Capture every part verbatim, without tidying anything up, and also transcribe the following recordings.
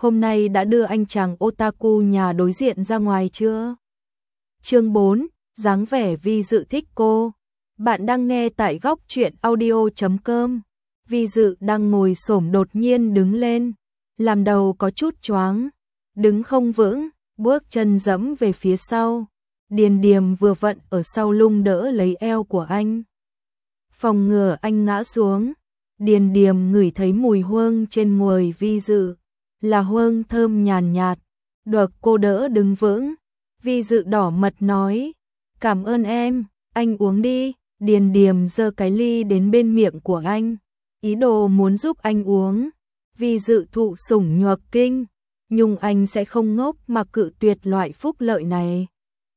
hôm nay đã đưa anh chàng otaku nhà đối diện ra ngoài chưa? Chương bốn, dáng vẻ Vi Dự thích cô. Bạn đang nghe tại góc truyện audio chấm com. Vi Dự đang ngồi xổm đột nhiên đứng lên, làm đầu có chút choáng, đứng không vững, bước chân dẫm về phía sau. Điền Điềm vừa vặn ở sau lưng đỡ lấy eo của anh, phòng ngừa anh ngã xuống. Điền Điềm ngửi thấy mùi hương trên người Vi Dự, là hương thơm nhàn nhạt, được cô đỡ đứng vững. Vi Dự đỏ mặt nói, cảm ơn em, anh uống đi. Điền Điềm giơ cái ly đến bên miệng của anh, ý đồ muốn giúp anh uống. Vi Dự thụ sủng nhược kinh, nhưng anh sẽ không ngốc mà cự tuyệt loại phúc lợi này.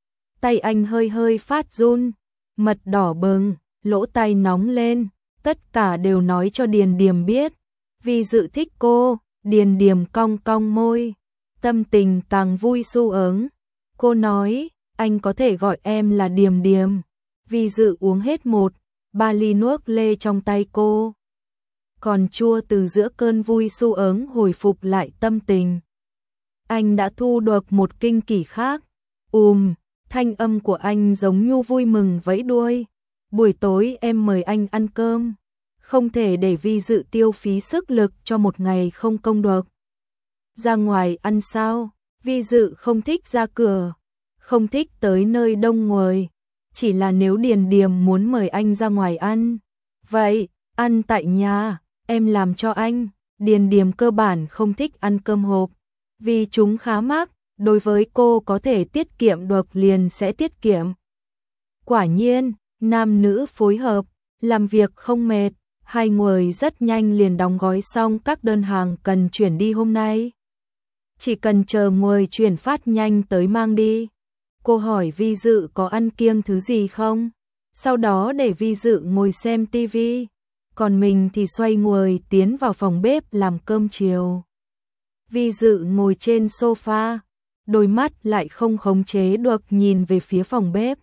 Tay anh hơi hơi phát run, mặt đỏ bừng, lỗ tai nóng lên, tất cả đều nói cho Điền Điềm biết Vi Dự thích cô. Điền Điềm cong cong môi, tâm tình càng vui sướng. Cô nói, anh có thể gọi em là Điềm Điềm. Vi Dự uống hết một ba ly nước lê trong tay cô, còn chua từ giữa cơn vui sướng hồi phục lại tâm tình. Anh đã thu được một kinh kỳ khác. Ùm, thanh âm của anh giống như vui mừng vẫy đuôi. Buổi tối em mời anh ăn cơm, không thể để Vi Dự tiêu phí sức lực cho một ngày không công được. Ra ngoài ăn sao? Vi Dự không thích ra cửa, không thích tới nơi đông người, chỉ là nếu Điền Điềm muốn mời anh ra ngoài ăn, vậy ăn tại nhà, em làm cho anh. Điền Điềm cơ bản không thích ăn cơm hộp, vì chúng khá mắc, đối với cô có thể tiết kiệm được liền sẽ tiết kiệm. Quả nhiên, nam nữ phối hợp, làm việc không mệt, hai người rất nhanh liền đóng gói xong các đơn hàng cần chuyển đi hôm nay. Chỉ cần chờ người chuyển phát nhanh tới mang đi. Cô hỏi Vi Dự có ăn kiêng thứ gì không, sau đó để Vi Dự ngồi xem tivi, còn mình thì xoay người tiến vào phòng bếp làm cơm chiều. Vi Dự ngồi trên sofa, đôi mắt lại không khống chế được nhìn về phía phòng bếp.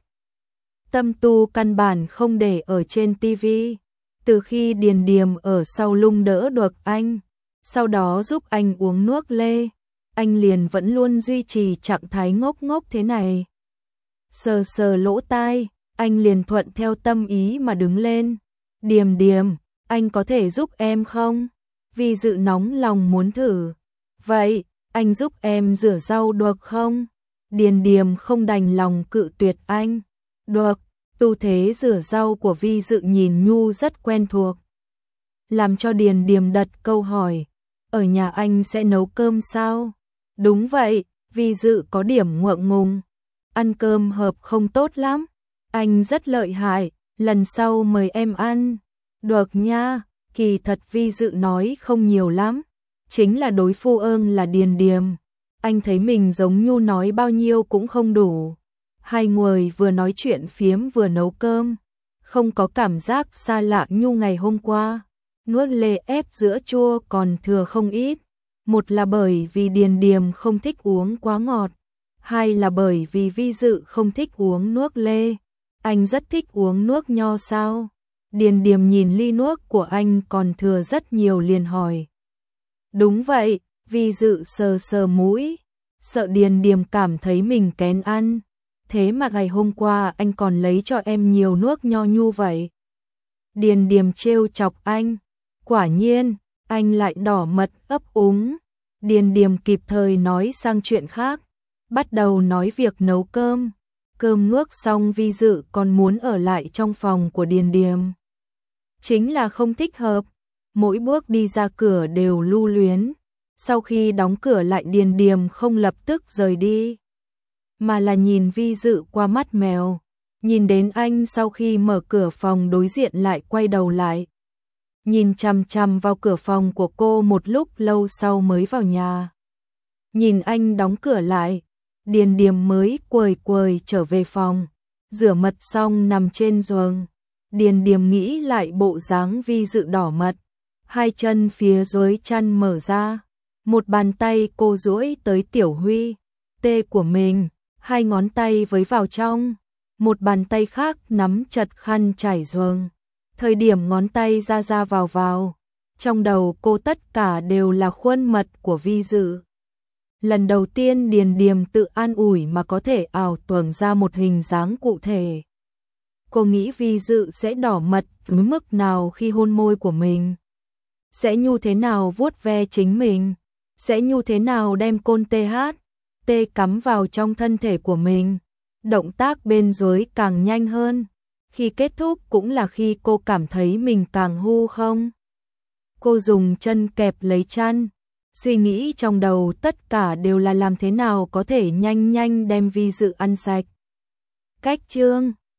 Tâm tu căn bản không để ở trên tivi. Từ khi Điền Điềm ở sau lưng đỡ được anh, sau đó giúp anh uống nước lê, anh liền vẫn luôn duy trì trạng thái ngốc ngốc thế này. Sờ sờ lỗ tai, anh liền thuận theo tâm ý mà đứng lên. Điềm Điềm, anh có thể giúp em không? Vi Dự nóng lòng muốn thử. Vậy, anh giúp em rửa rau được không? Điền Điềm không đành lòng cự tuyệt anh. Được. Tu thế rửa rau của Vi Dự nhìn nhu rất quen thuộc, làm cho Điền Điềm đặt câu hỏi, ở nhà anh sẽ nấu cơm sao? Đúng vậy, Vi Dự có điểm ngượng ngùng, ăn cơm hợp không tốt lắm, anh rất lợi hại, lần sau mời em ăn. Được nha. Kỳ thật Vi Dự nói không nhiều lắm, chính là đối phu ơn là Điền Điềm, anh thấy mình giống nhu nói bao nhiêu cũng không đủ. Hai người vừa nói chuyện phiếm vừa nấu cơm, không có cảm giác xa lạ như ngày hôm qua. Nuốt lê ép giữa chua còn thừa không ít. Một là bởi vì Điền Điềm không thích uống quá ngọt, hai là bởi vì Vi Dự không thích uống nước lê. Anh rất thích uống nước nho sao? Điền Điềm nhìn ly nước của anh còn thừa rất nhiều liền hỏi. Đúng vậy. Vi Dự sờ sờ mũi, sợ Điền Điềm cảm thấy mình kén ăn. Thế mà ngày hôm qua anh còn lấy cho em nhiều nước nho nhu vậy. Điền Điềm trêu chọc anh. Quả nhiên, anh lại đỏ mặt ấp úng. Điền Điềm kịp thời nói sang chuyện khác, bắt đầu nói việc nấu cơm. Cơm nước xong Vi Dự còn muốn ở lại trong phòng của Điền Điềm. Chính là không thích hợp, mỗi bước đi ra cửa đều lưu luyến. Sau khi đóng cửa lại Điền Điềm không lập tức rời đi, mà là nhìn Vi Dự qua mắt mèo, nhìn đến anh sau khi mở cửa phòng đối diện lại quay đầu lại, nhìn chằm chằm vào cửa phòng của cô một lúc lâu sau mới vào nhà. Nhìn anh đóng cửa lại, Điền Điềm mới quầy quầy trở về phòng, rửa mặt xong nằm trên giường. Điền Điềm nghĩ lại bộ dáng Vi Dự đỏ mặt, hai chân phía dưới chăn mở ra, một bàn tay cô duỗi tới tiểu huy tê của mình, hai ngón tay với vào trong, một bàn tay khác nắm chặt khăn trải giường. Thời điểm ngón tay ra ra vào vào, trong đầu cô tất cả đều là khuôn mặt của Vi Dự. Lần đầu tiên Điền Điềm tự an ủi mà có thể ảo tưởng ra một hình dáng cụ thể. Cô nghĩ Vi Dự sẽ đỏ mặt đến mức nào khi hôn môi của mình. Sẽ như thế nào vuốt ve chính mình. Sẽ như thế nào đem côn tê hát, tê cắm vào trong thân thể của mình. Động tác bên dưới càng nhanh hơn. Khi kết thúc cũng là khi cô cảm thấy mình càng hu không. Cô dùng chân kẹp lấy chăn. Suy nghĩ trong đầu tất cả đều là làm thế nào có thể nhanh nhanh đem Vi Dự ăn sạch. Cách chương